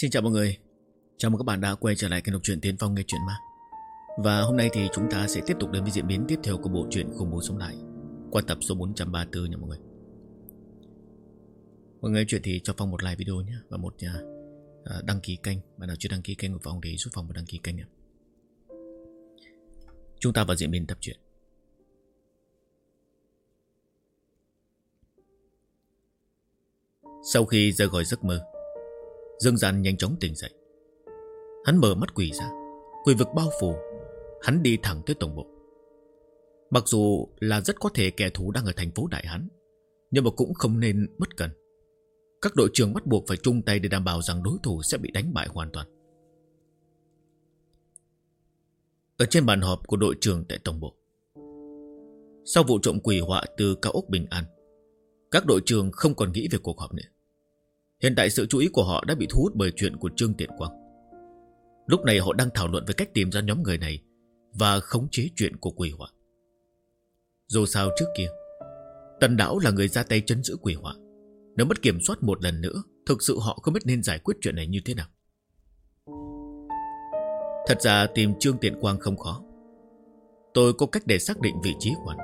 Xin chào mọi người. Chào mừng các bạn đã quay trở lại kênh đọc truyện Tiến Phong nghe truyện ma. Và hôm nay thì chúng ta sẽ tiếp tục đến với diễn biến tiếp theo của bộ truyện Khủng Bố Sống Lại qua tập số 434 nha mọi người. Mọi người chuyện thì cho Phong một like video nhé và một đăng ký kênh. Bạn nào chưa đăng ký kênh của Phong thì giúp Phong một đăng ký kênh nhé. Chúng ta vào diễn biến tập truyện. Sau khi rời khỏi giấc mơ, Dương Gian nhanh chóng tỉnh dậy. Hắn mở mắt quỷ ra, quỷ vực bao phủ. Hắn đi thẳng tới tổng bộ. Mặc dù là rất có thể kẻ thù đang ở thành phố Đại Hán, nhưng mà cũng không nên bất cẩn. Các đội trưởng bắt buộc phải chung tay để đảm bảo rằng đối thủ sẽ bị đánh bại hoàn toàn. Ở trên bàn họp của đội trưởng tại tổng bộ, sau vụ trộm quỷ họa từ cao ốc Bình An, các đội trưởng không còn nghĩ về cuộc họp nữa. Hiện tại sự chú ý của họ đã bị thu hút bởi chuyện của Trương Tiện Quang. Lúc này họ đang thảo luận về cách tìm ra nhóm người này và khống chế chuyện của quỷ họa. Dù sao trước kia, Tần Đảo là người ra tay trấn giữ quỷ họa. Nếu mất kiểm soát một lần nữa, thực sự họ không biết nên giải quyết chuyện này như thế nào. Thật ra tìm Trương Tiện Quang không khó. Tôi có cách để xác định vị trí của hắn.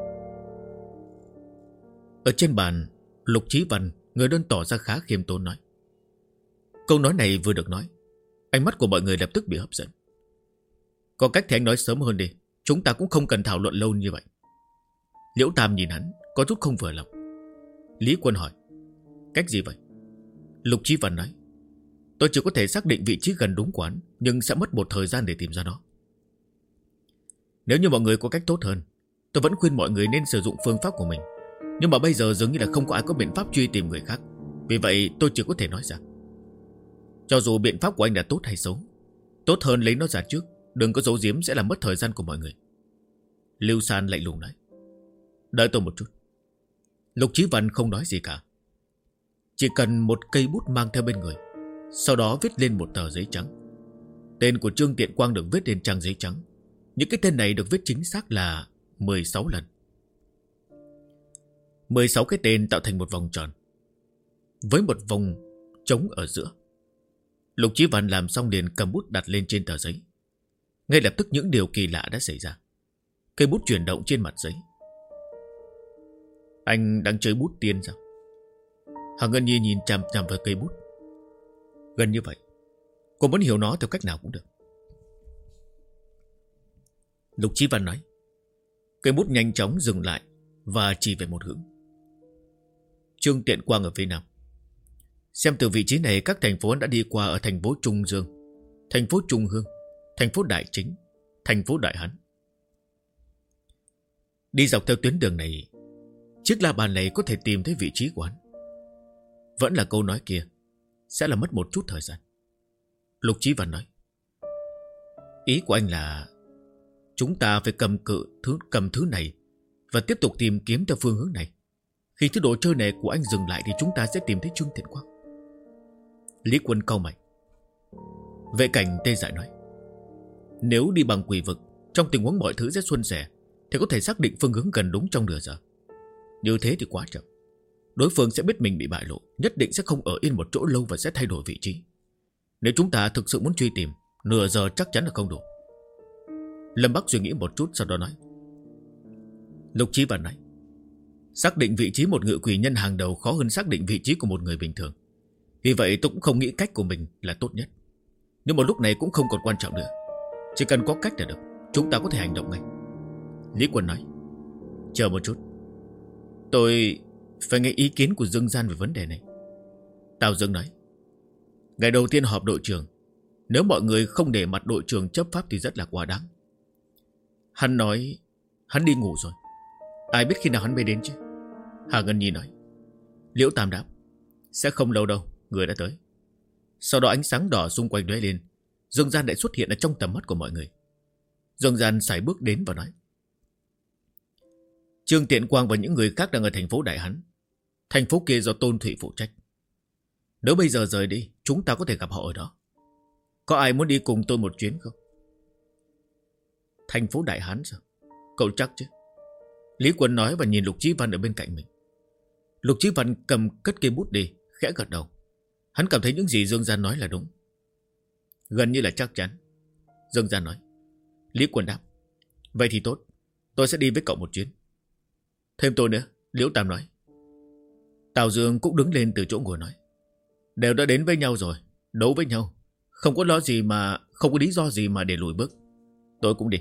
Ở trên bàn, Lục Chí Văn, người đơn tỏ ra khá khiêm tốn nói. Câu nói này vừa được nói, ánh mắt của mọi người lập tức bị hấp dẫn. Có cách thì anh nói sớm hơn đi, chúng ta cũng không cần thảo luận lâu như vậy. Liễu Tam nhìn hắn, có chút không vừa lòng. Lý Quân hỏi, cách gì vậy? Lục Chí Văn nói, tôi chỉ có thể xác định vị trí gần đúng của hắn, nhưng sẽ mất một thời gian để tìm ra nó. Nếu như mọi người có cách tốt hơn, tôi vẫn khuyên mọi người nên sử dụng phương pháp của mình. Nhưng mà bây giờ dường như là không có ai có biện pháp truy tìm người khác. Vì vậy tôi chỉ có thể nói rằng, cho dù biện pháp của anh là tốt hay xấu, tốt hơn lấy nó ra trước. Đừng có giấu giếm sẽ làm mất thời gian của mọi người. Lưu San lạnh lùng nói, đợi tôi một chút. Lục Chí Văn không nói gì cả. Chỉ cần một cây bút mang theo bên người, sau đó viết lên một tờ giấy trắng. Tên của Trương Tiện Quang được viết lên trang giấy trắng. Những cái tên này được viết chính xác là 16 lần. 16 cái tên tạo thành một vòng tròn, với một vòng trống ở giữa. Lục Chí Văn làm xong liền cầm bút đặt lên trên tờ giấy. Ngay lập tức những điều kỳ lạ đã xảy ra. Cây bút chuyển động trên mặt giấy. Anh đang chơi bút tiên sao? Hằng Ngân Nhi nhìn chằm chằm vào cây bút. Gần như vậy. Cô muốn hiểu nó theo cách nào cũng được. Lục Chí Văn nói. Cây bút nhanh chóng dừng lại và chỉ về một hướng. Trương Tiện Quang ở phía nam. Xem từ vị trí này, các thành phố đã đi qua ở thành phố Trung Dương, thành phố Trung Hương, thành phố Đại Chính, thành phố Đại Hán. Đi dọc theo tuyến đường này, chiếc la bàn này có thể tìm thấy vị trí của hắn. Vẫn là câu nói kia, sẽ là mất một chút thời gian. Lục Chí Văn nói, ý của anh là chúng ta phải cầm thứ này và tiếp tục tìm kiếm theo phương hướng này. Khi thứ đồ chơi này của anh dừng lại thì chúng ta sẽ tìm thấy Trương Tiện Quang. Lý Quân cau mày. Vệ Cảnh tê dại nói, nếu đi bằng quỷ vực, trong tình huống mọi thứ rất suôn sẻ, thì có thể xác định phương hướng gần đúng trong nửa giờ. Như thế thì quá chậm. Đối phương sẽ biết mình bị bại lộ, nhất định sẽ không ở yên một chỗ lâu và sẽ thay đổi vị trí. Nếu chúng ta thực sự muốn truy tìm, nửa giờ chắc chắn là không đủ. Lâm Bắc suy nghĩ một chút sau đó nói. Lục Chí Văn nói, xác định vị trí một ngự quỷ nhân hàng đầu khó hơn xác định vị trí của một người bình thường. Vì vậy tôi cũng không nghĩ cách của mình là tốt nhất. Nhưng mà lúc này cũng không còn quan trọng nữa. Chỉ cần có cách là được, chúng ta có thể hành động ngay. Lý Quân nói, chờ một chút, tôi phải nghe ý kiến của Dương Gian về vấn đề này. Tào Dương nói, ngày đầu tiên họp đội trưởng, nếu mọi người không để mặt đội trưởng chấp pháp thì rất là quá đáng. Hắn nói hắn đi ngủ rồi, ai biết khi nào hắn mới đến chứ? Hà Ngân Nhi nói. Liễu Tam đáp, sẽ không lâu đâu, người đã tới. Sau đó ánh sáng đỏ xung quanh lóe lên, Dương Gian lại xuất hiện ở trong tầm mắt của mọi người. Dương Gian sải bước đến và nói, Trương Tiện Quang và những người khác đang ở thành phố Đại Hán. Thành phố kia do Tôn Thụy phụ trách. Nếu bây giờ rời đi, chúng ta có thể gặp họ ở đó. Có ai muốn đi cùng tôi một chuyến không? Thành phố Đại Hán sao? Cậu chắc chứ? Lý Quân nói và nhìn Lục Chí Văn ở bên cạnh mình. Lục Chí Văn cầm cất cây bút đi, khẽ gật đầu. Hắn cảm thấy những gì Dương Gian nói là đúng. Gần như là chắc chắn. Dương Gian nói. Lý Quân đáp. Vậy thì tốt, tôi sẽ đi với cậu một chuyến. Thêm tôi nữa, Liễu Tam nói. Tào Dương cũng đứng lên từ chỗ ngồi nói. Đều đã đến với nhau rồi, đấu với nhau, không có lý do gì mà để lùi bước. Tôi cũng đi.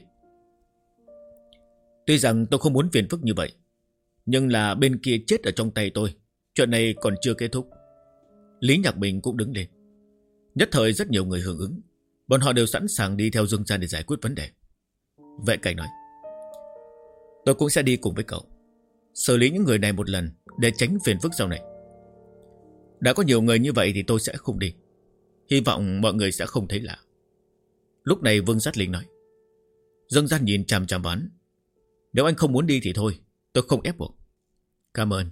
Tuy rằng tôi không muốn phiền phức như vậy, nhưng là bên kia chết ở trong tay tôi, chuyện này còn chưa kết thúc. Lý Nhạc Bình cũng đứng lên. Nhất thời rất nhiều người hưởng ứng. Bọn họ đều sẵn sàng đi theo Dương Gian để giải quyết vấn đề. Vệ Cảnh nói. Tôi cũng sẽ đi cùng với cậu, xử lý những người này một lần để tránh phiền phức sau này. Đã có nhiều người như vậy thì tôi sẽ không đi. Hy vọng mọi người sẽ không thấy lạ. Lúc này Vương Sát Linh nói. Dương Gian nhìn chằm chằm hắn. Nếu anh không muốn đi thì thôi, tôi không ép buộc. Cảm ơn.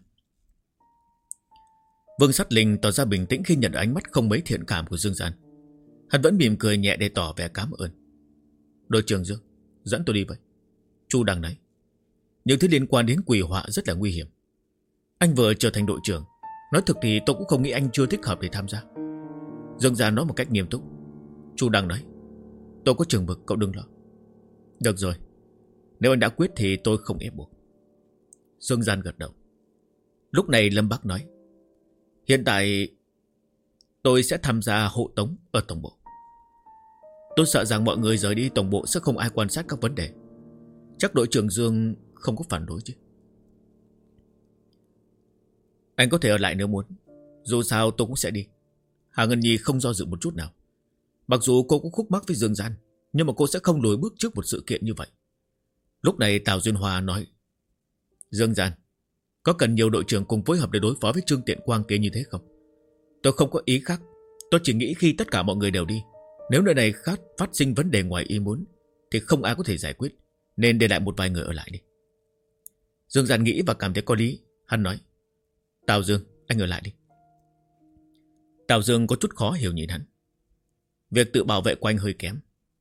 Vương Sát Linh tỏ ra bình tĩnh khi nhận ánh mắt không mấy thiện cảm của Dương Gian. Hắn vẫn mỉm cười nhẹ để tỏ vẻ cảm ơn. Đội trưởng Dương, dẫn tôi đi vậy. Chu Đăng nói. Những thứ liên quan đến quỷ họa rất là nguy hiểm. Anh vừa trở thành đội trưởng, nói thực thì tôi cũng không nghĩ anh chưa thích hợp để tham gia. Dương Gian nói một cách nghiêm túc. Chu Đăng nói. Tôi có chừng mực, cậu đừng lo. Được rồi, nếu anh đã quyết thì tôi không ép buộc. Dương Gian gật đầu. Lúc này Lâm Bắc nói. Hiện tại tôi sẽ tham gia hộ tống ở tổng bộ. Tôi sợ rằng mọi người rời đi tổng bộ sẽ không ai quan sát các vấn đề. Chắc đội trưởng Dương không có phản đối chứ. Anh có thể ở lại nếu muốn. Dù sao tôi cũng sẽ đi. Hà Ngân Nhi không do dự một chút nào. Mặc dù cô cũng khúc mắc với Dương Gian, nhưng mà cô sẽ không lùi bước trước một sự kiện như vậy. Lúc này Tào Duyên Hoa nói. Dương Gian, có cần nhiều đội trưởng cùng phối hợp để đối phó với Trương Tiện Quang kia như thế không? Tôi không có ý khác. Tôi chỉ nghĩ khi tất cả mọi người đều đi, nếu nơi này phát sinh vấn đề ngoài ý muốn thì không ai có thể giải quyết, nên để lại một vài người ở lại đi. Dương Gian nghĩ và cảm thấy có lý. Hắn nói. Tào Dương, anh ở lại đi. Tào Dương có chút khó hiểu nhìn hắn. Việc tự bảo vệ của anh hơi kém.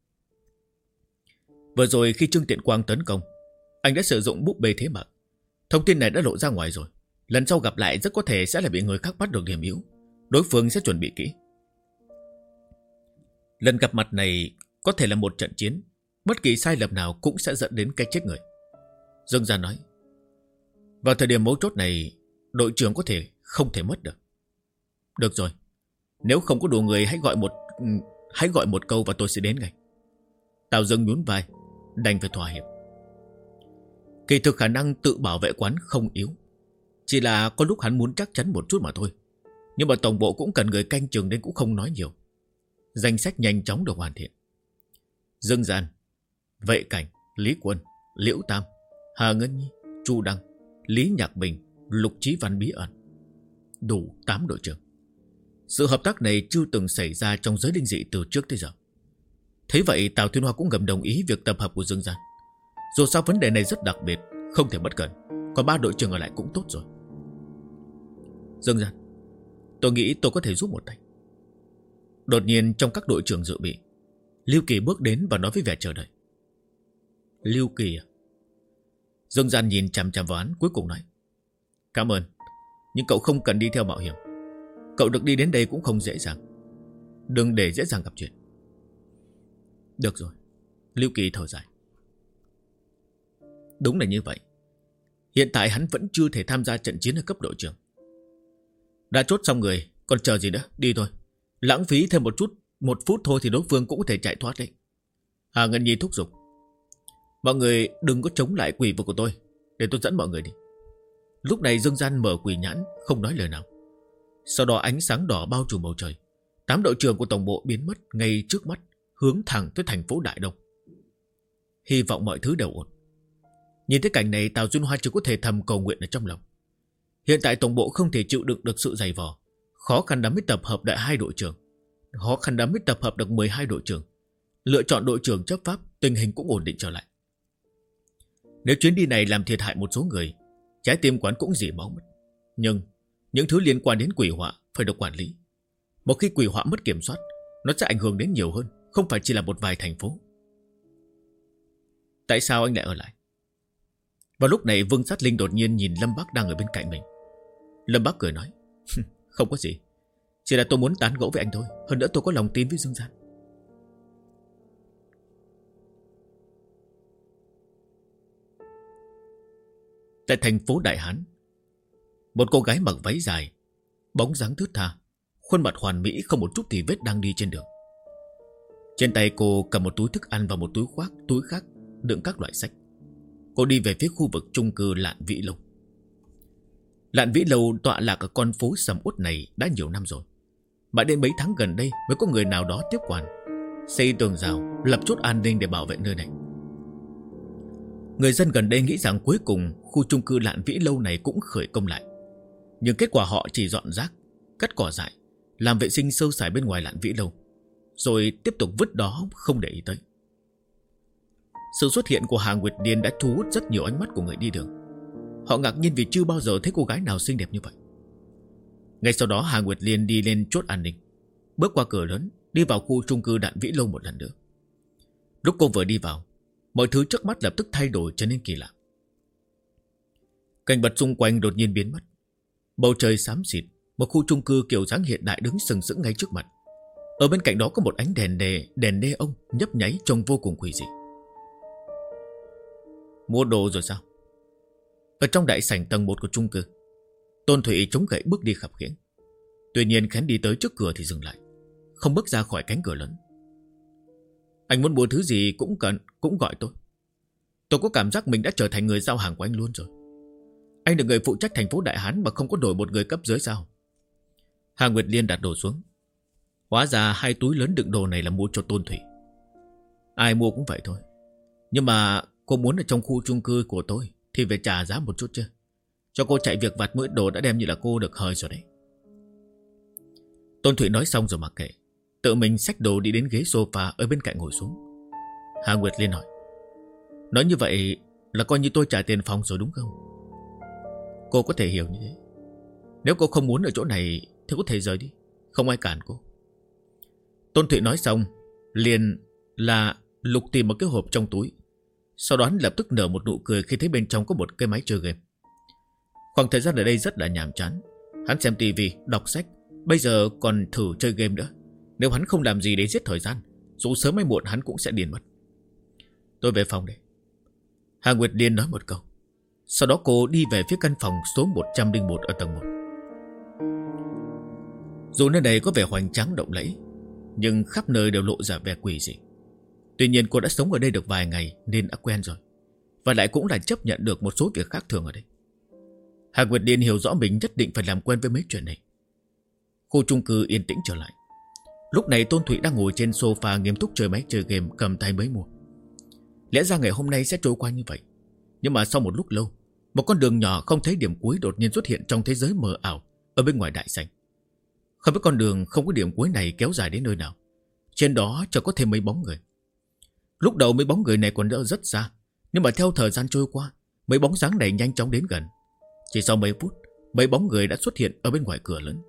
Vừa rồi khi Trương Tiện Quang tấn công, anh đã sử dụng búp bê thế mà. Thông tin này đã lộ ra ngoài rồi. Lần sau gặp lại rất có thể sẽ là bị người khác bắt được điểm yếu. Đối phương sẽ chuẩn bị kỹ. Lần gặp mặt này có thể là một trận chiến. Bất kỳ sai lầm nào cũng sẽ dẫn đến cái chết người. Dương Gian nói. Vào thời điểm mấu chốt này, đội trưởng có thể không thể mất được. Được rồi, nếu không có đủ người hãy gọi một câu và tôi sẽ đến ngay. Tào Dương nhún vai, đành phải thỏa hiệp. Kỳ thực khả năng tự bảo vệ quán không yếu, chỉ là có lúc hắn muốn chắc chắn một chút mà thôi. Nhưng mà tổng bộ cũng cần người canh chừng nên cũng không nói nhiều. Danh sách nhanh chóng được hoàn thiện. Dương Gian, Vệ Cảnh, Lý Quân, Liễu Tam, Hà Ngân Nhi, Chu Đăng, Lý Nhạc Bình, Lục Chí Văn bí ẩn. Đủ 8 đội trưởng. Sự hợp tác này chưa từng xảy ra trong giới linh dị từ trước tới giờ. Thế vậy Tào Thiên Hoa cũng ngầm đồng ý việc tập hợp của Dương Gian. Dù sao vấn đề này rất đặc biệt, không thể bất cẩn. Còn 3 đội trưởng ở lại cũng tốt rồi. Dương Gian, tôi nghĩ tôi có thể giúp một tay. Đột nhiên trong các đội trưởng dự bị, Lưu Kỳ bước đến và nói với vẻ chờ đợi. Lưu Kỳ à? Dương Gian nhìn chằm chằm vào hắn, cuối cùng nói. Cảm ơn, nhưng cậu không cần đi theo mạo hiểm. Cậu được đi đến đây cũng không dễ dàng. Đừng để dễ dàng gặp chuyện. Được rồi, Lưu Kỳ thở dài. Đúng là như vậy. Hiện tại hắn vẫn chưa thể tham gia trận chiến ở cấp đội trưởng. Đã chốt xong người, còn chờ gì nữa, đi thôi. Lãng phí thêm một phút thôi thì đối phương cũng có thể chạy thoát đấy. Hà Ngân Nhi thúc giục. Mọi người đừng có chống lại quỷ vực của tôi, để tôi dẫn mọi người đi. Lúc này Dương Gian mở quỷ nhãn, không nói lời nào. Sau đó ánh sáng đỏ bao trùm bầu trời. 8 đội trưởng của tổng bộ biến mất ngay trước mắt, hướng thẳng tới thành phố Đại Đông. Hy vọng mọi thứ đều ổn. Nhìn thấy cảnh này, Tào Duyên Hoa chỉ có thể thầm cầu nguyện ở trong lòng. Hiện tại tổng bộ không thể chịu đựng được sự dày vò. Khó khăn lắm mới tập hợp được 2 đội trưởng. Khó khăn lắm mới tập hợp được 12 đội trưởng. Lựa chọn đội trưởng chấp pháp, tình hình cũng ổn định trở lại. Nếu chuyến đi này làm thiệt hại một số người, trái tim quán cũng rỉ máu mất. Nhưng những thứ liên quan đến quỷ họa phải được quản lý. Một khi quỷ họa mất kiểm soát, nó sẽ ảnh hưởng đến nhiều hơn, không phải chỉ là một vài thành phố. Tại sao anh lại ở lại? Vào lúc này Vương Sát Linh đột nhiên nhìn Lâm Bắc đang ở bên cạnh mình. Lâm Bắc cười nói. Không có gì, Chỉ là tôi muốn tán gẫu với anh thôi. Hơn nữa tôi có lòng tin với Dương Gian. Tại thành phố Đại Hán, một cô gái mặc váy dài, bóng dáng thướt tha, khuôn mặt hoàn mỹ không một chút tì vết đang đi trên đường. Trên tay cô cầm một túi thức ăn và một túi khác đựng các loại sách. Cô đi về phía khu vực chung cư Lạn Vĩ Lâu. Lạn Vĩ Lâu tọa lạc ở con phố sầm uất này đã nhiều năm rồi. Mà đến mấy tháng gần đây mới có người nào đó tiếp quản, xây tường rào, lập chốt an ninh để bảo vệ nơi này. Người dân gần đây nghĩ rằng cuối cùng khu chung cư Lạn Vĩ Lâu này cũng khởi công lại. Nhưng kết quả họ chỉ dọn rác, cắt cỏ dại, làm vệ sinh sơ sài bên ngoài Lạn Vĩ Lâu, rồi tiếp tục vứt đó không để ý tới. Sự xuất hiện của Hà Nguyệt Liên đã thu hút rất nhiều ánh mắt của người đi đường. Họ ngạc nhiên vì chưa bao giờ thấy cô gái nào xinh đẹp như vậy. Ngay sau đó Hà Nguyệt Liên đi lên chốt an ninh, bước qua cửa lớn, đi vào khu chung cư Lạn Vĩ Lâu một lần nữa. Lúc cô vừa đi vào, mọi thứ trước mắt lập tức thay đổi trở nên kỳ lạ. Cảnh vật xung quanh đột nhiên biến mất. Bầu trời xám xịt, một khu chung cư kiểu dáng hiện đại đứng sừng sững ngay trước mặt. Ở bên cạnh đó có một ánh đèn neon nhấp nháy trông vô cùng quỷ dị. Mua đồ rồi sao? Ở trong đại sảnh tầng 1 của chung cư, Tôn Thụy chống gậy bước đi khập khiễng. Tuy nhiên Khánh đi tới trước cửa thì dừng lại, không bước ra khỏi cánh cửa lớn. Anh muốn mua thứ gì cũng gọi tôi. Tôi có cảm giác mình đã trở thành người giao hàng của anh luôn rồi. Anh là người phụ trách thành phố Đại Hán mà không có đổi một người cấp dưới sao? Hà Nguyệt Liên đặt đồ xuống. Hóa ra 2 túi lớn đựng đồ này là mua cho Tôn Thụy. Ai mua cũng vậy thôi. Nhưng mà cô muốn ở trong khu chung cư của tôi thì phải trả giá một chút chứ. Cho cô chạy việc vặt mỗi đồ đã đem như là cô được hời rồi đấy. Tôn Thụy nói xong rồi mặc kệ, tự mình xách đồ đi đến ghế sofa ở bên cạnh ngồi xuống. Hà Nguyệt Liên hỏi: nói như vậy là coi như tôi trả tiền phòng rồi đúng không? Cô có thể hiểu như thế. Nếu cô không muốn ở chỗ này thì có thể rời đi, không ai cản cô. Tôn Thụy nói xong liền là lục tìm một cái hộp trong túi. Sau đó lập tức nở một nụ cười khi thấy bên trong có một cái máy chơi game. Khoảng thời gian ở đây rất là nhàm chán. Hắn xem tivi, đọc sách, bây giờ còn thử chơi game nữa. Nếu hắn không làm gì để giết thời gian, dù sớm hay muộn hắn cũng sẽ điên mất. Tôi về phòng đây. Hà Nguyệt Liên nói một câu. Sau đó cô đi về phía căn phòng số 101 ở tầng 1. Dù nơi này có vẻ hoành tráng động lẫy, nhưng khắp nơi đều lộ ra vẻ quỷ dị. Tuy nhiên cô đã sống ở đây được vài ngày nên đã quen rồi, và lại cũng là chấp nhận được một số việc khác thường ở đây. Hà Nguyệt Liên hiểu rõ mình nhất định phải làm quen với mấy chuyện này. Khu chung cư yên tĩnh trở lại. Lúc này Tôn Thụy đang ngồi trên sofa nghiêm túc chơi máy chơi game cầm tay mới mua. Lẽ ra ngày hôm nay sẽ trôi qua như vậy, nhưng mà sau một lúc lâu, một con đường nhỏ không thấy điểm cuối đột nhiên xuất hiện trong thế giới mờ ảo ở bên ngoài đại sảnh. Không biết con đường không có điểm cuối này kéo dài đến nơi nào. Trên đó chỉ có thêm mấy bóng người. Lúc đầu mấy bóng người này còn đỡ rất xa, nhưng mà theo thời gian trôi qua, mấy bóng dáng này nhanh chóng đến gần. Chỉ sau mấy phút, mấy bóng người đã xuất hiện ở bên ngoài cửa lớn.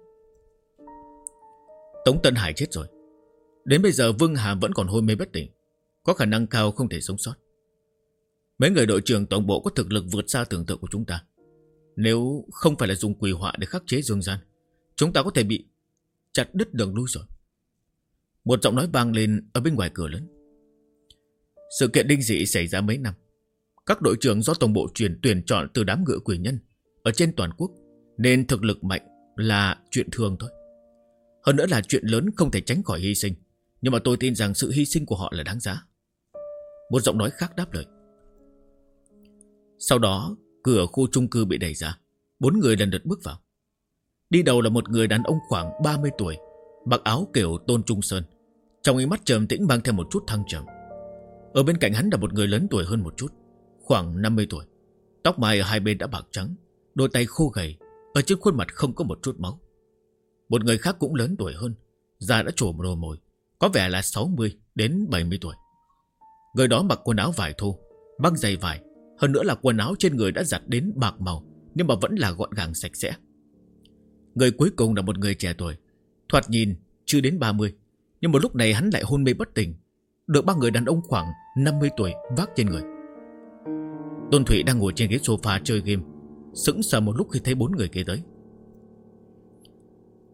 Tống Tân Hải chết rồi. Đến bây giờ Vương Hà vẫn còn hôn mê bất tỉnh, có khả năng cao không thể sống sót. Mấy người đội trưởng tổng bộ có thực lực vượt xa tưởng tượng của chúng ta. Nếu không phải là dùng quỷ họa để khắc chế Dương Gian, chúng ta có thể bị chặt đứt đường lui rồi. Một giọng nói vang lên ở bên ngoài cửa lớn. Sự kiện linh dị xảy ra mấy năm. Các đội trưởng do tổng bộ tuyển chọn từ đám ngựa quỷ nhân ở trên toàn quốc, nên thực lực mạnh là chuyện thường thôi. Hơn nữa là chuyện lớn không thể tránh khỏi hy sinh, nhưng mà tôi tin rằng sự hy sinh của họ là đáng giá. Một giọng nói khác đáp lời. Sau đó cửa khu chung cư bị đẩy ra, 4 người lần lượt bước vào. Đi đầu là một người đàn ông khoảng 30 tuổi, mặc áo kiểu Tôn Trung Sơn, trong ánh mắt trầm tĩnh mang theo một chút thăng trầm. Ở bên cạnh hắn là một người lớn tuổi hơn một chút, khoảng 50 tuổi. Tóc mai ở hai bên đã bạc trắng, đôi tay khô gầy, ở trên khuôn mặt không có một chút máu. Một người khác cũng lớn tuổi hơn, da đã trổ mồ mồi, có vẻ là 60 đến 70 tuổi. Người đó mặc quần áo vải thô, băng giày vải, hơn nữa là quần áo trên người đã giặt đến bạc màu, nhưng mà vẫn là gọn gàng sạch sẽ. Người cuối cùng là một người trẻ tuổi, thoạt nhìn chưa đến 30, nhưng một lúc này hắn lại hôn mê bất tỉnh, được 3 người đàn ông khoảng 50 tuổi vác trên người. Tôn Thụy đang ngồi trên ghế sofa chơi game, sững sờ một lúc khi thấy 4 người kia tới.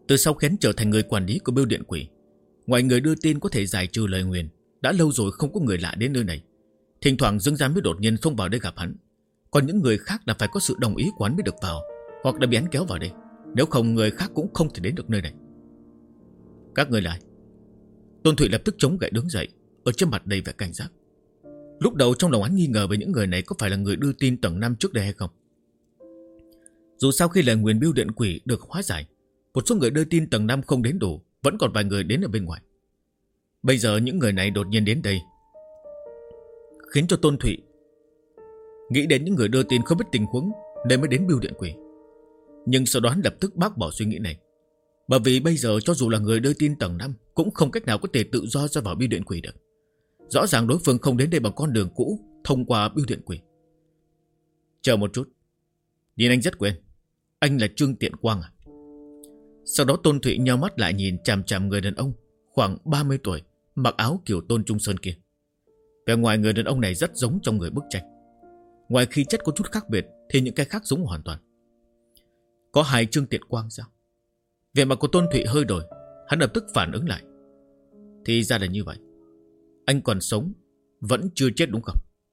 Từ sau Khén trở thành người quản lý của bưu điện quỷ, ngoài người đưa tin có thể giải trừ lời nguyền, đã lâu rồi không có người lạ đến nơi này. Thỉnh thoảng Dương Giám mới đột nhiên xông vào đây gặp hắn. Còn những người khác là phải có sự đồng ý của hắn mới được vào, hoặc đã bị hắn kéo vào đây. Nếu không người khác cũng không thể đến được nơi này. Các người lại. Tôn Thụy lập tức chống gậy đứng dậy, ở trên mặt đầy vẻ cảnh giác. Lúc đầu trong lòng hắn nghi ngờ về những người này có phải là người đưa tin tầng 5 trước đây hay không. Dù sau khi lời nguyền bưu điện quỷ được hóa giải, một số người đưa tin tầng 5 không đến đủ, vẫn còn vài người đến ở bên ngoài. Bây giờ những người này đột nhiên đến đây, khiến cho Tôn Thụy nghĩ đến những người đưa tin không biết tình huống nên mới đến bưu điện quỷ. Nhưng sau đó hắn lập tức bác bỏ suy nghĩ này. Bởi vì bây giờ cho dù là người đưa tin tầng 5 cũng không cách nào có thể tự do ra vào bưu điện quỷ được. Rõ ràng đối phương không đến đây bằng con đường cũ thông qua bưu điện quỷ. Chờ một chút, nhìn anh rất quen. Anh là Trương Tiện Quang à? Sau đó Tôn Thụy nheo mắt lại nhìn chằm chằm người đàn ông khoảng 30 tuổi, mặc áo kiểu Tôn Trung Sơn kia. Vẻ ngoài người đàn ông này rất giống trong người bức tranh. Ngoài khí chất có chút khác biệt thì những cái khác giống hoàn toàn. Có hai Trương Tiện Quang sao? Vẻ mặt của Tôn Thụy hơi đổi. Hắn lập tức phản ứng lại. Thì ra là như vậy. Anh còn sống, vẫn chưa chết đúng không?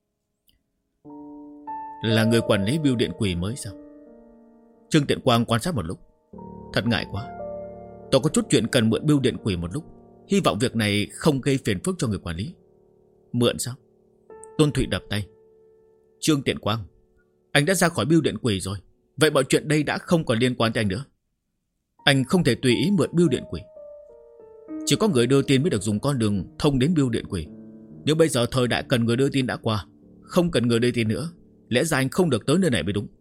Là người quản lý bưu điện quỷ mới sao? Trương Tiện Quang quan sát một lúc. Thật ngại quá. Tôi có chút chuyện cần mượn bưu điện quỷ một lúc. Hy vọng việc này không gây phiền phức cho người quản lý. Mượn sao? Tôn Thụy đập tay. Trương Tiện Quang, anh đã ra khỏi bưu điện quỷ rồi. Vậy mọi chuyện đây đã không còn liên quan tới anh nữa. Anh không thể tùy ý mượn bưu điện quỷ. Chỉ có người đưa tin mới được dùng con đường thông đến bưu điện quỷ. Nếu bây giờ thời đại cần người đưa tin đã qua, không cần người đưa tin nữa, lẽ ra anh không được tới nơi này mới đúng.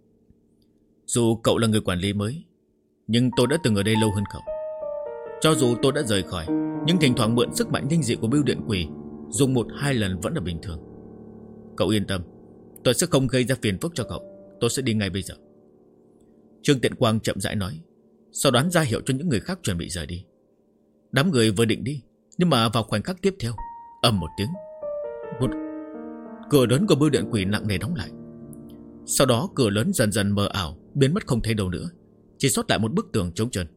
Dù cậu là người quản lý mới, nhưng tôi đã từng ở đây lâu hơn cậu. Cho dù tôi đã rời khỏi, nhưng thỉnh thoảng mượn sức mạnh nhanh dị của bưu điện quỷ dùng 1-2 lần vẫn là bình thường. Cậu yên tâm, tôi sẽ không gây ra phiền phức cho cậu. Tôi sẽ đi ngay bây giờ. Trương Tiện Quang chậm rãi nói, sau đó ra hiệu cho những người khác chuẩn bị rời đi. Đám người vừa định đi, nhưng mà vào khoảnh khắc tiếp theo, ầm một tiếng, một cửa lớn của bưu điện quỷ nặng nề đóng lại. Sau đó cửa lớn dần dần mờ ảo, biến mất không thấy đâu nữa, chỉ sót lại một bức tường trống trơn.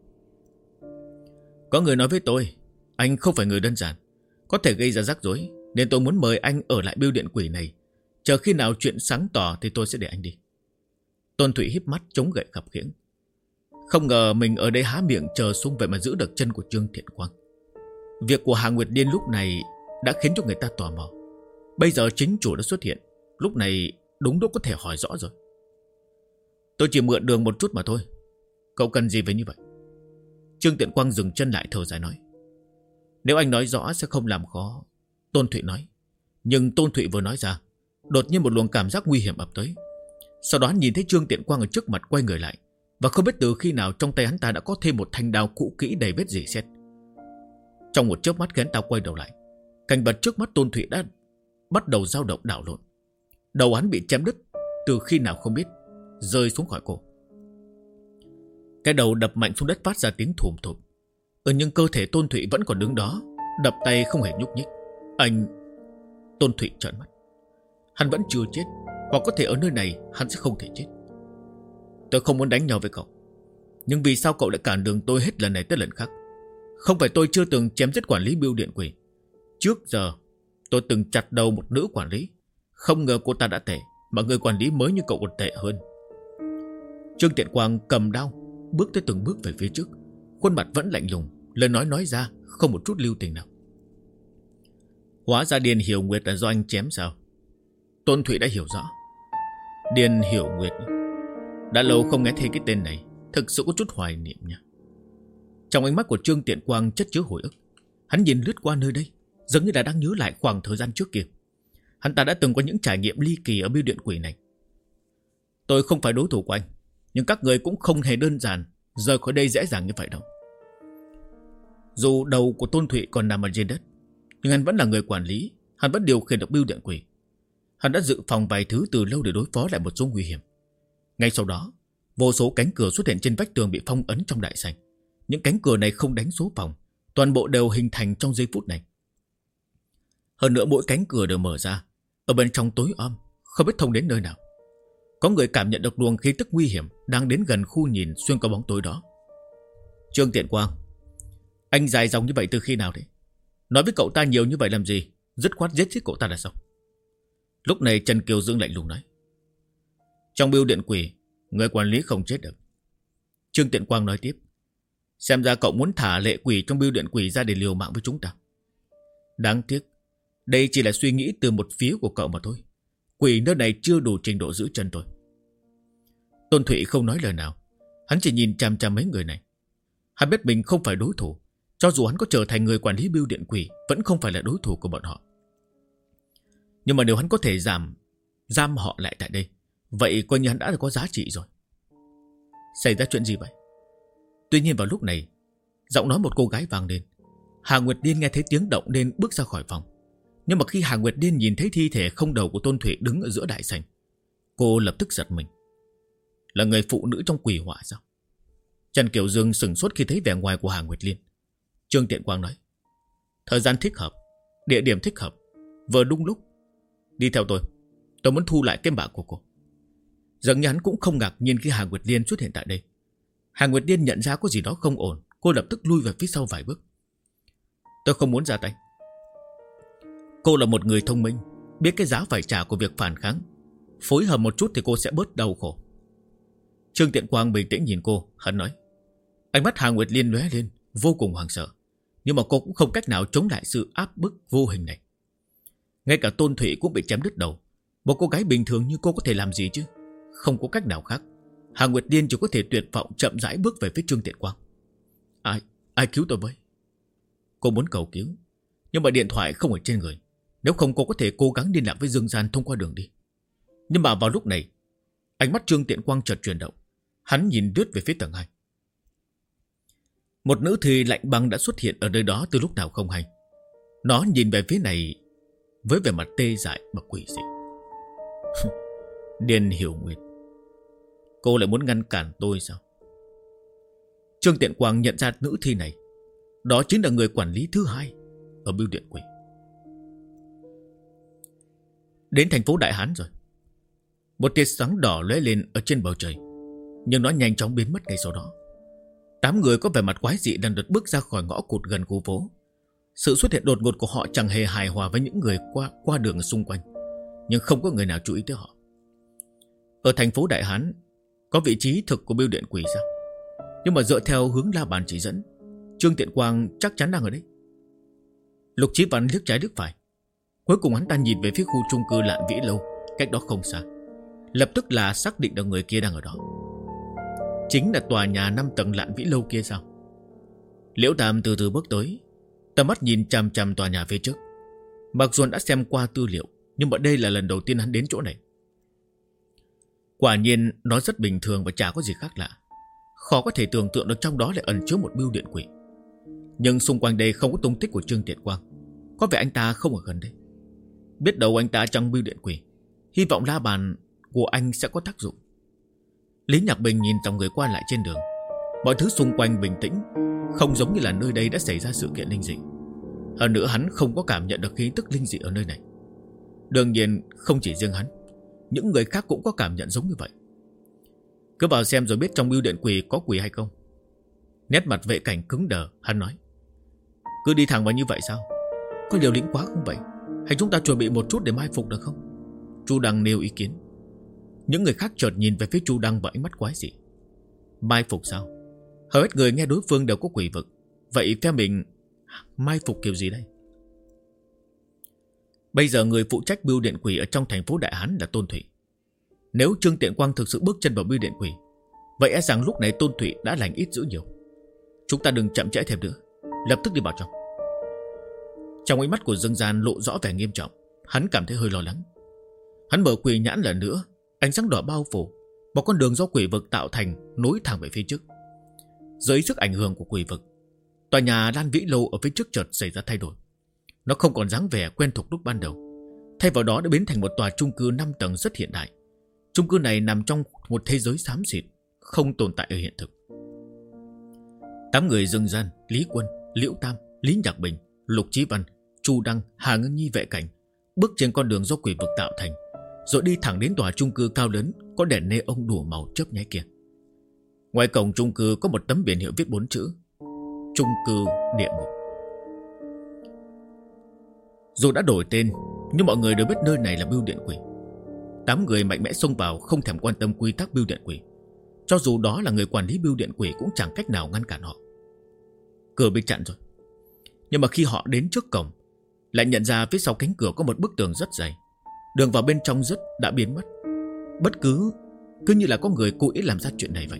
Có người nói với tôi, anh không phải người đơn giản, có thể gây ra rắc rối, nên tôi muốn mời anh ở lại bưu điện quỷ này. Chờ khi nào chuyện sáng tỏ thì tôi sẽ để anh đi. Tôn Thụy híp mắt chống gậy khập khiễng. Không ngờ mình ở đây há miệng chờ xuống vậy mà giữ được chân của Trương Thiện Quang. Việc của Hà Nguyệt Liên lúc này đã khiến cho người ta tò mò. Bây giờ chính chủ đã xuất hiện, lúc này đúng lúc có thể hỏi rõ rồi. Tôi chỉ mượn đường một chút mà thôi. Cậu cần gì với như vậy? Trương Tiện Quang dừng chân lại thở dài nói. Nếu anh nói rõ sẽ không làm khó. Tôn Thụy nói. Nhưng Tôn Thụy vừa nói ra, đột nhiên một luồng cảm giác nguy hiểm ập tới. Sau đó nhìn thấy Trương Tiện Quang ở trước mặt quay người lại, và không biết từ khi nào trong tay hắn ta đã có thêm một thanh đao cũ kỹ đầy vết rỉ sét. Trong một chớp mắt khi hắn ta quay đầu lại, cảnh vật trước mắt Tôn Thụy đã bắt đầu dao động đảo lộn. Đầu hắn bị chém đứt từ khi nào không biết, rơi xuống khỏi cổ. Cái đầu đập mạnh xuống đất phát ra tiếng thùm thụm. Nhưng cơ thể Tôn Thụy vẫn còn đứng đó, đập tay không hề nhúc nhích. Anh... Tôn Thụy trợn mắt. Hắn vẫn chưa chết, hoặc có thể ở nơi này hắn sẽ không thể chết. Tôi không muốn đánh nhau với cậu, nhưng vì sao cậu lại cản đường tôi hết lần này tới lần khác? Không phải tôi chưa từng chém giết quản lý bưu điện quỷ. Trước giờ tôi từng chặt đầu một nữ quản lý. Không ngờ cô ta đã tệ, mà người quản lý mới như cậu còn tệ hơn. Trương Tiện Quang cầm đao, bước tới từng bước về phía trước, khuôn mặt vẫn lạnh lùng, lời nói ra không một chút lưu tình nào. Hóa ra Điền Hiểu Nguyệt là do anh chém sao? Tôn Thụy đã hiểu rõ. Điền Hiểu Nguyệt, đã lâu không nghe thấy cái tên này, thực sự có chút hoài niệm nha. Trong ánh mắt của Trương Tiện Quang chất chứa hồi ức. Hắn nhìn lướt qua nơi đây, giống như là đang nhớ lại khoảng thời gian trước kia. Hắn ta đã từng có những trải nghiệm ly kỳ ở bưu điện quỷ này. Tôi không phải đối thủ của anh, nhưng các người cũng không hề đơn giản rời khỏi đây dễ dàng như vậy đâu. Dù đầu của Tôn Thụy còn nằm ở trên đất, nhưng hắn vẫn là người quản lý. Hắn vẫn điều khiển được bưu điện quỷ. Hắn đã dự phòng vài thứ từ lâu để đối phó lại một số nguy hiểm. Ngay sau đó, vô số cánh cửa xuất hiện trên vách tường bị phong ấn trong đại sảnh. Những cánh cửa này không đánh số phòng, toàn bộ đều hình thành trong giây phút này. Hơn nữa mỗi cánh cửa đều mở ra, ở bên trong tối om, không biết thông đến nơi nào. Có người cảm nhận được luồng khí tức nguy hiểm đang đến gần khu nhìn xuyên qua bóng tối đó. Trương Tiện Quang, anh dài dòng như vậy từ khi nào đấy? Nói với cậu ta nhiều như vậy làm gì? Dứt khoát giết chết cậu ta là xong. Lúc này Trần Kiều Dương lạnh lùng nói. Trong bưu điện quỷ, người quản lý không chết được. Trương Tiện Quang nói tiếp. Xem ra cậu muốn thả lệ quỷ trong bưu điện quỷ ra để liều mạng với chúng ta. Đáng tiếc, đây chỉ là suy nghĩ từ một phía của cậu mà thôi. Quỷ nơi này chưa đủ trình độ giữ chân tôi. Tôn Thụy không nói lời nào. Hắn chỉ nhìn chằm chằm mấy người này. Hắn biết mình không phải đối thủ. Cho dù hắn có trở thành người quản lý bưu điện quỷ, vẫn không phải là đối thủ của bọn họ. Nhưng mà nếu hắn có thể giam họ lại tại đây, vậy coi như hắn đã có giá trị rồi. Xảy ra chuyện gì vậy? Tuy nhiên vào lúc này, giọng nói một cô gái vang lên. Hà Nguyệt Điên nghe thấy tiếng động nên bước ra khỏi phòng. Nhưng mà khi Hà Nguyệt Điên nhìn thấy thi thể không đầu của Tôn Thụy đứng ở giữa đại sảnh, cô lập tức giật mình. Là người phụ nữ trong quỷ họa sao? Trần Kiều Dương sửng sốt khi thấy vẻ ngoài của Hà Nguyệt Liên. Trương Tiện Quang nói. Thời gian thích hợp, địa điểm thích hợp, vừa đúng lúc. Đi theo tôi muốn thu lại cái bạc của cô. Dường như hắn cũng không ngạc nhiên khi Hà Nguyệt Liên xuất hiện tại đây. Hà Nguyệt Liên nhận ra có gì đó không ổn. Cô lập tức lui về phía sau vài bước. Tôi không muốn ra tay. Cô là một người thông minh, biết cái giá phải trả của việc phản kháng. Phối hợp một chút thì cô sẽ bớt đau khổ. Trương Tiện Quang bình tĩnh nhìn cô. Hắn nói. Ánh mắt Hà Nguyệt Liên lóe lên, vô cùng hoảng sợ. Nhưng mà cô cũng không cách nào chống lại sự áp bức vô hình này. Ngay cả Tôn Thụy cũng bị chém đứt đầu. Một cô gái bình thường như cô có thể làm gì chứ? Không có cách nào khác. Hà Nguyệt Liên chỉ có thể tuyệt vọng chậm rãi bước về phía Trương Tiện Quang. Ai cứu tôi với? Cô muốn cầu cứu, nhưng mà điện thoại không ở trên người. Nếu không cô có thể cố gắng liên lạc với Dương Gian thông qua đường đi. Nhưng mà vào lúc này, ánh mắt Trương Tiện Quang chợt chuyển động. Hắn nhìn lướt về phía tầng 2. Một nữ thi lạnh băng đã xuất hiện ở nơi đó từ lúc nào không hay. Nó nhìn về phía này với vẻ mặt tê dại và quỷ dị. Điền Hiểu Nguyệt, cô lại muốn ngăn cản tôi sao? Trương Tiện Quang nhận ra nữ thi này. Đó chính là người quản lý thứ 2 ở bưu điện quỷ. Đến thành phố Đại Hán rồi. Một tia sáng đỏ lóe lên ở trên bầu trời, nhưng nó nhanh chóng biến mất ngay sau đó. 8 người có vẻ mặt quái dị lần lượt bước ra khỏi ngõ cụt gần khu phố. Sự xuất hiện đột ngột của họ chẳng hề hài hòa với những người qua đường xung quanh, nhưng không có người nào chú ý tới họ. Ở thành phố Đại Hán có vị trí thực của bưu điện quỷ sao? Nhưng mà dựa theo hướng la bàn chỉ dẫn, Trương Tiện Quang chắc chắn đang ở đấy. Lục Chí Văn liếc trái liếc phải. Cuối cùng hắn ta nhìn về phía khu chung cư Lạn Vĩ Lâu, cách đó không xa. Lập tức là xác định được người kia đang ở đó. Chính là tòa nhà 5 tầng Lạn Vĩ Lâu kia sao? Liễu Tam từ từ bước tới, tầm mắt nhìn chằm chằm tòa nhà phía trước. Mặc dù đã xem qua tư liệu, nhưng mà đây là lần đầu tiên hắn đến chỗ này. Quả nhiên nó rất bình thường và chả có gì khác lạ. Khó có thể tưởng tượng được trong đó lại ẩn chứa một bưu điện quỷ. Nhưng xung quanh đây không có tung tích của Trương Tiện Quang. Có vẻ anh ta không ở gần đây. Biết đâu anh ta trong bưu điện quỷ. Hy vọng la bàn của anh sẽ có tác dụng. Lý Nhạc Bình nhìn dòng người qua lại trên đường. Mọi thứ xung quanh bình tĩnh, không giống như là nơi đây đã xảy ra sự kiện linh dị. Hơn nữa hắn không có cảm nhận được khí tức linh dị ở nơi này. Đương nhiên không chỉ riêng hắn, những người khác cũng có cảm nhận giống như vậy. Cứ vào xem rồi biết trong bưu điện quỷ có quỷ hay không. Nét mặt Vệ Cảnh cứng đờ. Hắn nói. Cứ đi thẳng vào như vậy sao? Có liều lĩnh quá không vậy? Hay chúng ta chuẩn bị một chút để mai phục được không? Chu Đăng nêu ý kiến. Những người khác chợt nhìn về phía Chu Đăng với ánh mắt quái dị. Mai phục sao? Hầu hết người nghe đối phương đều có quỷ vực. Vậy phe mình mai phục kiểu gì đây? Bây giờ người phụ trách bưu điện quỷ ở trong thành phố Đại Hán là Tôn Thụy. Nếu Trương Tiện Quang thực sự bước chân vào bưu điện quỷ, vậy e rằng lúc này Tôn Thụy đã lành ít dữ nhiều. Chúng ta đừng chậm trễ thêm nữa, lập tức đi vào trong. Trong ánh mắt của Dương Gian lộ rõ vẻ nghiêm trọng. Hắn cảm thấy hơi lo lắng. Hắn mở quỷ nhãn lần nữa. Ánh sáng đỏ bao phủ. Một con đường do quỷ vực tạo thành nối thẳng về phía trước. Dưới sức ảnh hưởng của quỷ vực, tòa nhà Lan Vĩ Lâu ở phía trước chợt xảy ra thay đổi. Nó không còn dáng vẻ quen thuộc lúc ban đầu. Thay vào đó đã biến thành một tòa chung cư 5 tầng rất hiện đại. Chung cư này nằm trong một thế giới xám xịt, không tồn tại ở hiện thực. 8 người Dương Gian, Lý Quân, Liễu Tam, Lý Nhạc Bình, Lục Chí Văn, Chu Đăng, Hà Ngân Nhi, Vệ Cảnh bước trên con đường do quỷ vực tạo thành, rồi đi thẳng đến tòa chung cư cao lớn có đèn neon đủ màu chớp nháy kia. Ngoài cổng chung cư có một tấm biển hiệu viết 4 chữ chung cư địa ngục. Dù đã đổi tên, nhưng mọi người đều biết nơi này là bưu điện quỷ. 8 người mạnh mẽ xông vào, không thèm quan tâm quy tắc bưu điện quỷ. Cho dù đó là người quản lý bưu điện quỷ cũng chẳng cách nào ngăn cản họ. Cửa bị chặn rồi. Nhưng mà khi họ đến trước cổng, lại nhận ra phía sau cánh cửa có một bức tường rất dày. Đường vào bên trong đã biến mất. Bất cứ như là có người cố ý làm ra chuyện này vậy.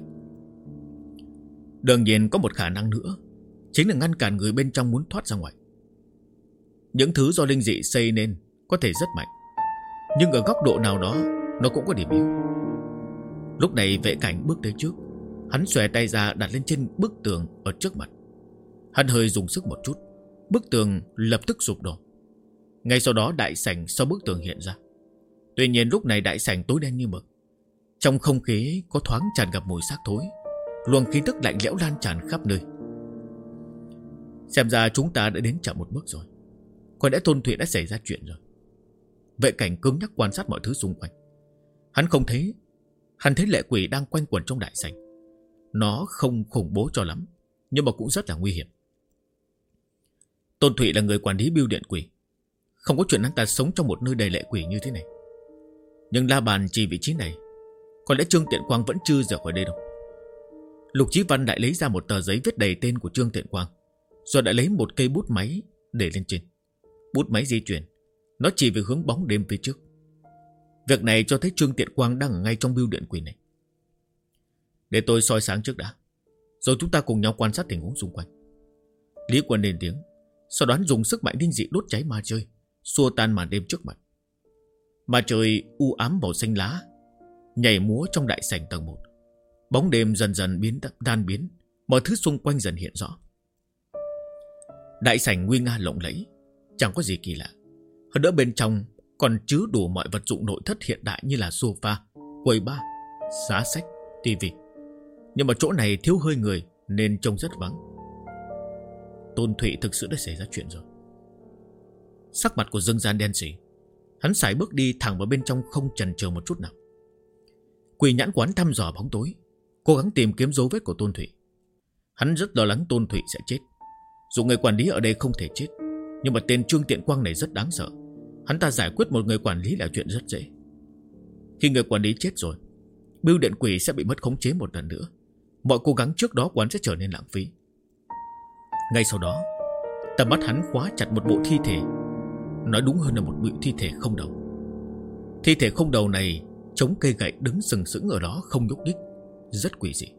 Đương nhiên có một khả năng nữa, chính là ngăn cản người bên trong muốn thoát ra ngoài. Những thứ do linh dị xây nên có thể rất mạnh, nhưng ở góc độ nào đó nó cũng có điểm yếu. Lúc này vệ cảnh bước tới trước. Hắn xòe tay ra đặt lên trên bức tường ở trước mặt. Hắn hơi dùng sức một chút, bức tường lập tức sụp đổ. Ngay sau đó đại sảnh sau bức tường hiện ra. Tuy nhiên lúc này đại sảnh tối đen như mực. Trong không khí có thoáng tràn ngập mùi xác thối. Luồng khí tức lạnh lẽo lan tràn khắp nơi. Xem ra chúng ta đã đến chậm một bước rồi. Có lẽ Tôn Thụy đã xảy ra chuyện rồi. Vệ cảnh cứng nhắc quan sát mọi thứ xung quanh. Hắn thấy lệ quỷ đang quanh quẩn trong đại sảnh. Nó không khủng bố cho lắm, nhưng mà cũng rất là nguy hiểm. Tôn Thụy là người quản lý bưu điện quỷ. Không có chuyện hắn ta sống trong một nơi đầy lệ quỷ như thế này. Nhưng la bàn chỉ vị trí này. Có lẽ Trương Tiện Quang vẫn chưa rời khỏi đây đâu. Lục Chí Văn lại lấy ra một tờ giấy viết đầy tên của Trương Tiện Quang, rồi đã lấy một cây bút máy để lên trên. Bút máy di chuyển. Nó chỉ về hướng bóng đêm phía trước. Việc này cho thấy Trương Tiện Quang đang ở ngay trong bưu điện quỷ này. Để tôi soi sáng trước đã, rồi chúng ta cùng nhau quan sát tình huống xung quanh. Lý Quân lên tiếng. Sau đó dùng sức mạnh linh dị đốt cháy ma chơi, xua tan màn đêm trước mặt. Ma trời u ám màu xanh lá nhảy múa trong đại sảnh tầng 1. Bóng đêm dần dần tan biến. Mọi thứ xung quanh dần hiện rõ. Đại sảnh nguy nga lộng lẫy, chẳng có gì kỳ lạ. Hơn nữa bên trong còn chứa đủ mọi vật dụng nội thất hiện đại như là sofa, quầy bar, giá sách, tivi. Nhưng mà chỗ này thiếu hơi người nên trông rất vắng. Tôn Thụy thực sự đã xảy ra chuyện rồi. Sắc mặt của Dương Gian đen sì. Hắn sải bước đi thẳng vào bên trong, không chần chừ một chút nào. Quỷ nhãn quán thăm dò bóng tối, cố gắng tìm kiếm dấu vết của Tôn Thụy. Hắn rất lo lắng Tôn Thụy sẽ chết. Dù người quản lý ở đây không thể chết, nhưng mà tên Trương Tiện Quang này rất đáng sợ. Hắn ta giải quyết một người quản lý là chuyện rất dễ. Khi người quản lý chết rồi, bưu điện quỷ sẽ bị mất khống chế một lần nữa. Mọi cố gắng trước đó quán sẽ trở nên lãng phí. Ngay sau đó, tầm mắt hắn khóa chặt một bộ thi thể. Nói đúng hơn là một bộ thi thể không đầu. Thi thể không đầu này chống cây gậy đứng sừng sững ở đó không nhúc nhích, rất quỷ dị.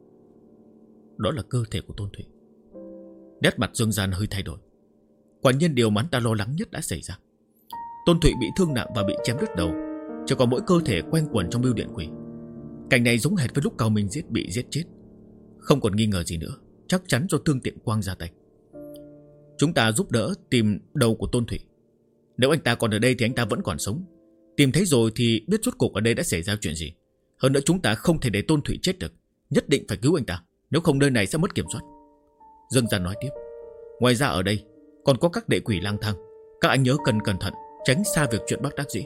Đó là cơ thể của Tôn Thụy. Nét mặt Dương Gian hơi thay đổi. Quả nhiên điều mà hắn ta lo lắng nhất đã xảy ra. Tôn Thụy bị thương nặng và bị chém đứt đầu, chỉ còn mỗi cơ thể quanh quẩn trong bưu điện quỷ. Cảnh này giống hệt với lúc Cao Minh bị giết chết. Không còn nghi ngờ gì nữa, chắc chắn do Trương Tiện Quang ra tay. Chúng ta giúp đỡ tìm đầu của Tôn Thụy. Nếu anh ta còn ở đây thì anh ta vẫn còn sống. Tìm thấy rồi thì biết rốt cuộc ở đây đã xảy ra chuyện gì. Hơn nữa chúng ta không thể để Tôn Thụy chết được. Nhất định phải cứu anh ta, nếu không nơi này sẽ mất kiểm soát. Dương Gian nói tiếp. Ngoài ra ở đây còn có các đệ quỷ lang thang. Các anh nhớ cần cẩn thận, tránh xa việc chuyện bất đắc dĩ.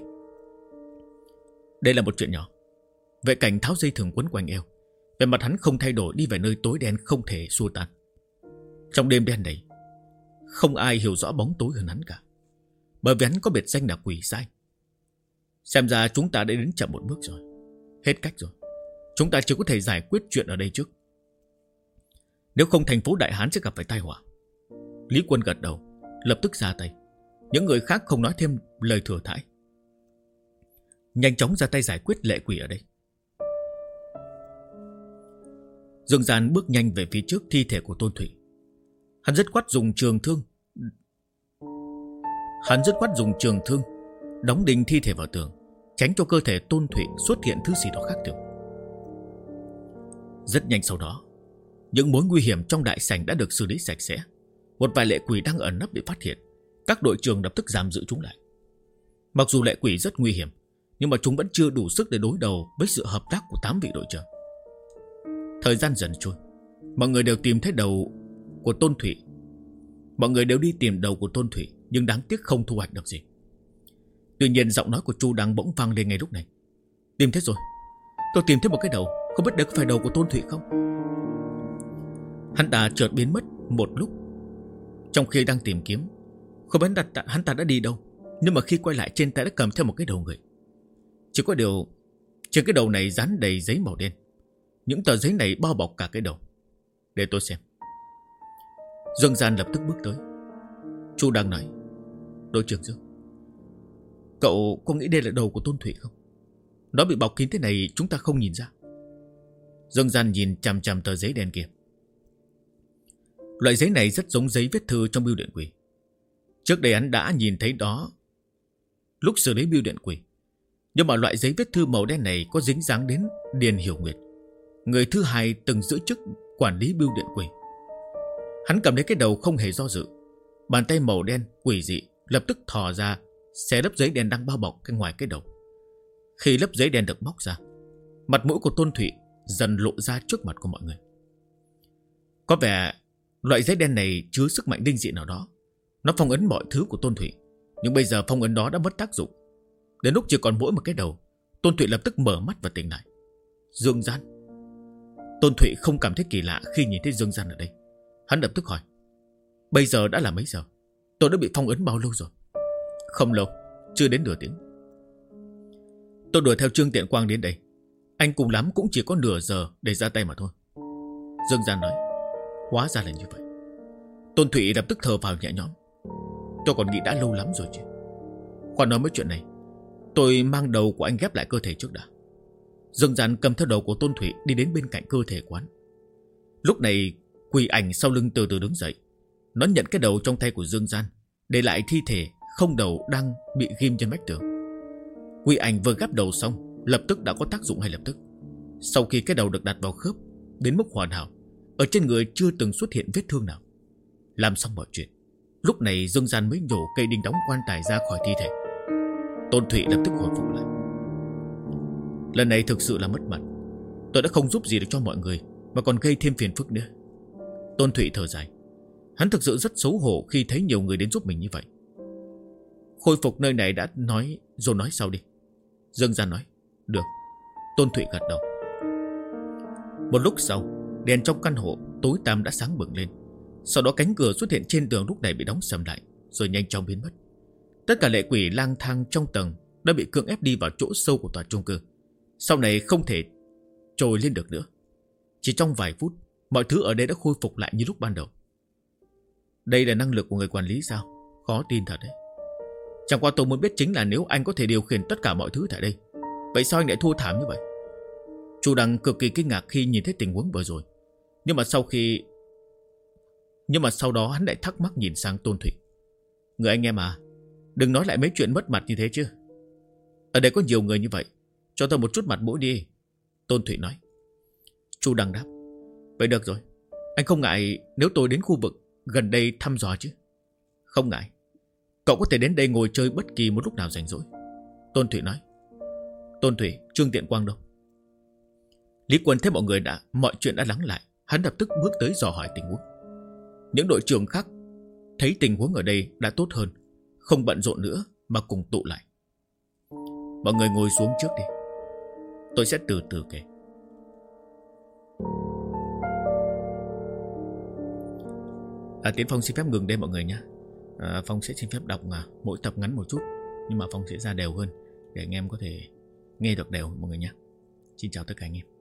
Đây là một chuyện nhỏ. Vệ cảnh tháo dây thừng quấn quanh eo. Về mặt hắn không thay đổi, đi về nơi tối đen không thể xua tan. Trong đêm đen này, không ai hiểu rõ bóng tối hơn hắn cả, bởi vì hắn có biệt danh là quỷ sai. Xem ra chúng ta đã đến chậm một bước rồi. Hết cách rồi. Chúng ta chỉ có thể giải quyết chuyện ở đây trước. Nếu không thành phố Đại Hán sẽ gặp phải tai họa. Lý Quân gật đầu, lập tức ra tay. Những người khác không nói thêm lời thừa thãi, nhanh chóng ra tay giải quyết lệ quỷ ở đây. Dương Gian bước nhanh về phía trước thi thể của Tôn Thụy. Hắn dứt khoát dùng trường thương đóng đinh thi thể vào tường, tránh cho cơ thể Tôn Thụy xuất hiện thứ gì đó khác thường. Rất nhanh sau đó, những mối nguy hiểm trong đại sảnh đã được xử lý sạch sẽ. Một vài lệ quỷ đang ẩn nấp bị phát hiện. Các đội trưởng lập tức giam giữ chúng lại. Mặc dù lệ quỷ rất nguy hiểm, nhưng mà chúng vẫn chưa đủ sức để đối đầu với sự hợp tác của 8 vị đội trưởng. Thời gian dần trôi, mọi người đều tìm thấy đầu của Tôn Thụy. Mọi người đều đi tìm đầu của Tôn Thụy, nhưng đáng tiếc không thu hoạch được gì. Tuy nhiên giọng nói của Chu Đăng bỗng vang lên ngay lúc này. Tìm thấy rồi. Tôi tìm thấy một cái đầu. Không biết đây có phải đầu của Tôn Thụy không? Hắn ta chợt biến mất một lúc. Trong khi đang tìm kiếm, không biết hắn ta đã đi đâu, nhưng mà khi quay lại trên tay đã cầm theo một cái đầu người. Chỉ có điều trên cái đầu này dán đầy giấy màu đen. Những tờ giấy này bao bọc cả cái đầu. Để tôi xem. Dương Gian lập tức bước tới. Chu đang nói: Đội trưởng Dương, cậu có nghĩ đây là đầu của Tôn Thụy không? Nó bị bọc kín thế này chúng ta không nhìn ra. Dương Gian nhìn chằm chằm tờ giấy đen kia. Loại giấy này rất giống giấy viết thư trong bưu điện quỷ. Trước đây hắn đã nhìn thấy đó lúc xử lý bưu điện quỷ. Nhưng mà loại giấy viết thư màu đen này có dính dáng đến Điền Hiểu Nguyệt, người thứ hai từng giữ chức quản lý bưu điện quỷ. Hắn cầm lấy cái đầu không hề do dự. Bàn tay màu đen quỷ dị lập tức thò ra, xé lớp giấy đen đang bao bọc cái ngoài cái đầu. Khi lớp giấy đen được bóc ra, mặt mũi của Tôn Thụy dần lộ ra trước mặt của mọi người. Có vẻ loại giấy đen này chứa sức mạnh linh dị nào đó. Nó phong ấn mọi thứ của Tôn Thụy. Nhưng bây giờ phong ấn đó đã mất tác dụng. Đến lúc chỉ còn mỗi một cái đầu, Tôn Thụy lập tức mở mắt và tỉnh lại. Dương Gian. Tôn Thụy không cảm thấy kỳ lạ khi nhìn thấy Dương Gian ở đây. Hắn lập tức hỏi: Bây giờ đã là mấy giờ? Tôi đã bị phong ấn bao lâu rồi? Không lâu, chưa đến nửa tiếng. Tôi đuổi theo Trương Tiện Quang đến đây. Anh cùng lắm cũng chỉ có nửa giờ để ra tay mà thôi. Dương Gian nói: Hóa ra là như vậy. Tôn Thụy lập tức thở phào nhẹ nhõm. Tôi còn nghĩ đã lâu lắm rồi chứ. Khoan nói mấy chuyện này, tôi mang đầu của anh ghép lại cơ thể trước đã. Dương Gian cầm theo đầu của Tôn Thụy đi đến bên cạnh cơ thể quán. Lúc này quỷ ảnh sau lưng từ từ đứng dậy. Nó nhận cái đầu trong tay của Dương Gian, để lại thi thể không đầu đang bị ghim trên vách tường. Quỷ ảnh vừa ghép đầu xong, lập tức đã có tác dụng ngay lập tức. Sau khi cái đầu được đặt vào khớp đến mức hoàn hảo, ở trên người chưa từng xuất hiện vết thương nào. Làm xong mọi chuyện, lúc này Dương Gian mới nhổ cây đinh đóng quan tài ra khỏi thi thể. Tôn Thụy lập tức hồi phục lại. Lần này thực sự là mất mặt. Tôi đã không giúp gì được cho mọi người, mà còn gây thêm phiền phức nữa. Tôn Thụy thở dài. Hắn thực sự rất xấu hổ khi thấy nhiều người đến giúp mình như vậy. Khôi phục nơi này đã nói rồi, nói sau đi. Dương Gian nói: Được. Tôn Thụy gật đầu. Một lúc sau, đèn trong căn hộ tối tăm đã sáng bừng lên. Sau đó cánh cửa xuất hiện trên tường lúc này bị đóng sầm lại, rồi nhanh chóng biến mất. Tất cả lệ quỷ lang thang trong tầng đã bị cưỡng ép đi vào chỗ sâu của tòa chung cư. Sau này không thể trồi lên được nữa. Chỉ trong vài phút, mọi thứ ở đây đã khôi phục lại như lúc ban đầu. Đây là năng lực của người quản lý sao? Khó tin thật đấy. Chẳng qua tôi muốn biết chính là nếu anh có thể điều khiển tất cả mọi thứ tại đây, vậy sao anh lại thua thảm như vậy? Chu Đăng cực kỳ kinh ngạc khi nhìn thấy tình huống vừa rồi. Nhưng mà sau đó hắn lại thắc mắc nhìn sang Tôn Thụy. Người anh em à, đừng nói lại mấy chuyện mất mặt như thế chứ. Ở đây có nhiều người như vậy, cho tôi một chút mặt mũi đi. Tôn Thụy nói. Chu Đăng đáp. Vậy được rồi, anh không ngại nếu tôi đến khu vực gần đây thăm dò chứ? Không ngại. Cậu có thể đến đây ngồi chơi bất kỳ một lúc nào rảnh rỗi. Tôn Thụy nói. Tôn Thụy, Trương Tiện Quang đâu? Lý Quân thấy mọi chuyện đã lắng lại, hắn lập tức bước tới dò hỏi tình huống. Những đội trưởng khác thấy tình huống ở đây đã tốt hơn, không bận rộn nữa mà cùng tụ lại. Mọi người ngồi xuống trước đi, tôi sẽ từ từ kể. Tiến Phong xin phép ngừng đây mọi người nhé. Phong sẽ xin phép đọc mỗi tập ngắn một chút, nhưng mà Phong sẽ ra đều hơn để anh em có thể nghe được đều mọi người nhé. Xin chào tất cả anh em.